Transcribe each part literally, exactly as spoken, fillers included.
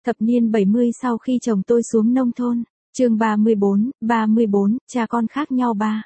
Thập niên bảy mươi sau khi chồng tôi xuống nông thôn, chương ba mươi bốn, ba mươi bốn, cha con khác nhau ba.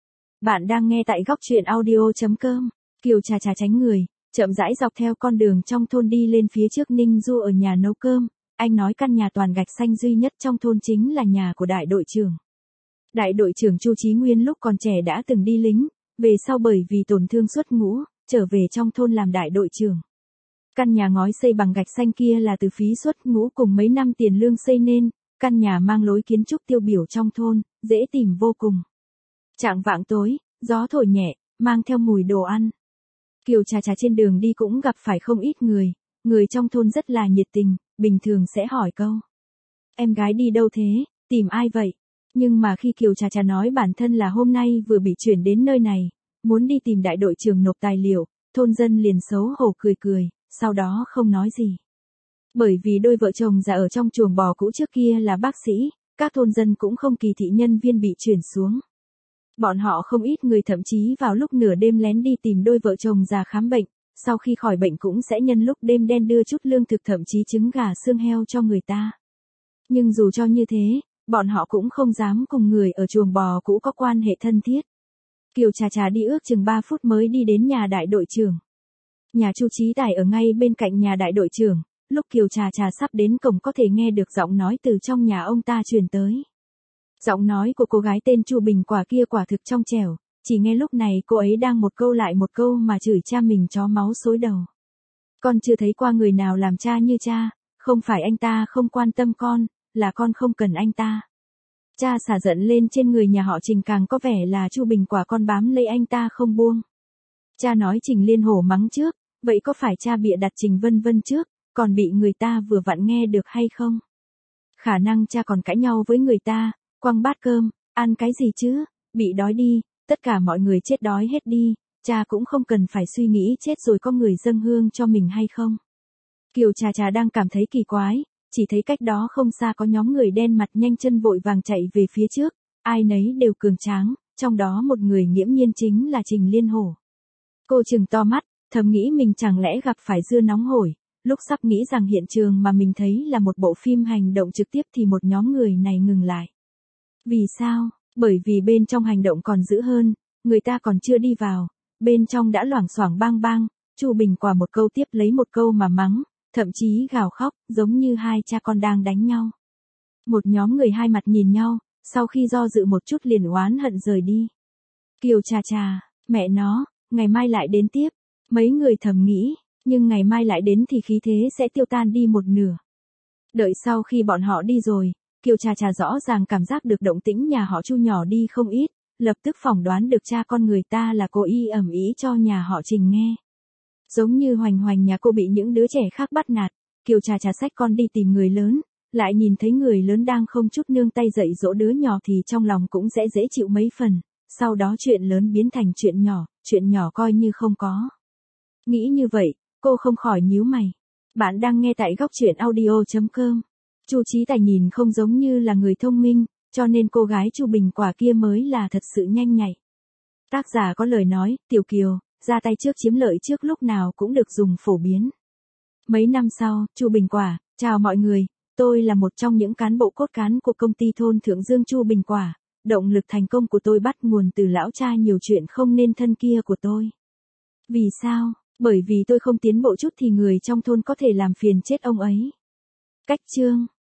Bạn đang nghe tại góc truyện audio.com, Kiều chà chà tránh người, chậm rãi dọc theo con đường trong thôn đi lên phía trước Ninh Du ở nhà nấu cơm, anh nói căn nhà toàn gạch xanh duy nhất trong thôn chính là nhà của đại đội trưởng. Đại đội trưởng Chu Chí Nguyên lúc còn trẻ đã từng đi lính, về sau bởi vì tổn thương xuất ngũ, trở về trong thôn làm đại đội trưởng. Căn nhà ngói xây bằng gạch xanh kia là từ phí xuất ngũ cùng mấy năm tiền lương xây nên, căn nhà mang lối kiến trúc tiêu biểu trong thôn, dễ tìm vô cùng. Chạng vạng tối, gió thổi nhẹ, mang theo mùi đồ ăn. Kiều chà chà trên đường đi cũng gặp phải không ít người, người trong thôn rất là nhiệt tình, bình thường sẽ hỏi câu. Em gái đi đâu thế, tìm ai vậy? Nhưng mà khi Kiều chà chà nói bản thân là hôm nay vừa bị chuyển đến nơi này, muốn đi tìm đại đội trưởng nộp tài liệu, thôn dân liền xấu hổ cười cười, sau đó không nói gì. Bởi vì đôi vợ chồng già ở trong chuồng bò cũ trước kia là bác sĩ, các thôn dân cũng không kỳ thị nhân viên bị chuyển xuống. Bọn họ không ít người thậm chí vào lúc nửa đêm lén đi tìm đôi vợ chồng già khám bệnh, sau khi khỏi bệnh cũng sẽ nhân lúc đêm đen đưa chút lương thực thậm chí trứng gà xương heo cho người ta. Nhưng dù cho như thế, bọn họ cũng không dám cùng người ở chuồng bò cũ có quan hệ thân thiết. Kiều chà chà đi ước chừng ba phút mới đi đến nhà đại đội trưởng. Nhà Chu Chí Tài ở ngay bên cạnh nhà đại đội trưởng, lúc Kiều chà chà sắp đến cổng có thể nghe được giọng nói từ trong nhà ông ta truyền tới. Giọng nói của cô gái tên Chu Bình Quả kia quả thực trong trẻo, chỉ nghe lúc này cô ấy đang một câu lại một câu mà chửi cha mình chó máu xối đầu. Con chưa thấy qua người nào làm cha như cha, không phải anh ta không quan tâm con, là con không cần anh ta. Cha xả giận lên trên người nhà họ Trình càng có vẻ là Chu Bình Quả con bám lấy anh ta không buông. Cha nói Trình Liên Hổ mắng trước, vậy có phải cha bịa đặt Trình Vân Vân trước, còn bị người ta vừa vặn nghe được hay không? Khả năng cha còn cãi nhau với người ta, quăng bát cơm, ăn cái gì chứ, bị đói đi, tất cả mọi người chết đói hết đi, cha cũng không cần phải suy nghĩ chết rồi có người dâng hương cho mình hay không. Kiều chà chà đang cảm thấy kỳ quái, chỉ thấy cách đó không xa có nhóm người đen mặt nhanh chân vội vàng chạy về phía trước, ai nấy đều cường tráng, trong đó một người nghiễm nhiên chính là Trình Liên Hổ. Cô trừng to mắt, thầm nghĩ mình chẳng lẽ gặp phải dưa nóng hổi, lúc sắp nghĩ rằng hiện trường mà mình thấy là một bộ phim hành động trực tiếp thì một nhóm người này ngừng lại. Vì sao? Bởi vì bên trong hành động còn dữ hơn, người ta còn chưa đi vào, bên trong đã loảng xoảng bang bang, Chu Bình Quả một câu tiếp lấy một câu mà mắng, thậm chí gào khóc, giống như hai cha con đang đánh nhau. Một nhóm người hai mặt nhìn nhau, sau khi do dự một chút liền oán hận rời đi. Kiều chà chà, mẹ nó, ngày mai lại đến tiếp, mấy người thầm nghĩ, nhưng ngày mai lại đến thì khí thế sẽ tiêu tan đi một nửa. Đợi sau khi bọn họ đi rồi, Kiều chà chà rõ ràng cảm giác được động tĩnh nhà họ Chu nhỏ đi không ít, lập tức phỏng đoán được cha con người ta là cố ý ầm ĩ cho nhà họ Trình nghe. Giống như Hoành Hoành nhà cô bị những đứa trẻ khác bắt nạt, Kiều chà chà xách con đi tìm người lớn, lại nhìn thấy người lớn đang không chút nương tay dạy dỗ đứa nhỏ thì trong lòng cũng sẽ dễ chịu mấy phần, sau đó chuyện lớn biến thành chuyện nhỏ, chuyện nhỏ coi như không có. Nghĩ như vậy, cô không khỏi nhíu mày. Bạn đang nghe tại góc truyện audio.com. Chu Chí Tài nhìn không giống như là người thông minh, cho nên cô gái Chu Bình Quả kia mới là thật sự nhanh nhạy. Tác giả có lời nói, Tiểu Kiều, ra tay trước chiếm lợi trước lúc nào cũng được dùng phổ biến. Mấy năm sau, Chu Bình Quả, chào mọi người, tôi là một trong những cán bộ cốt cán của công ty thôn Thượng Dương Chu Bình Quả, động lực thành công của tôi bắt nguồn từ lão cha nhiều chuyện không nên thân kia của tôi. Vì sao? Bởi vì tôi không tiến bộ chút thì người trong thôn có thể làm phiền chết ông ấy. Cách chương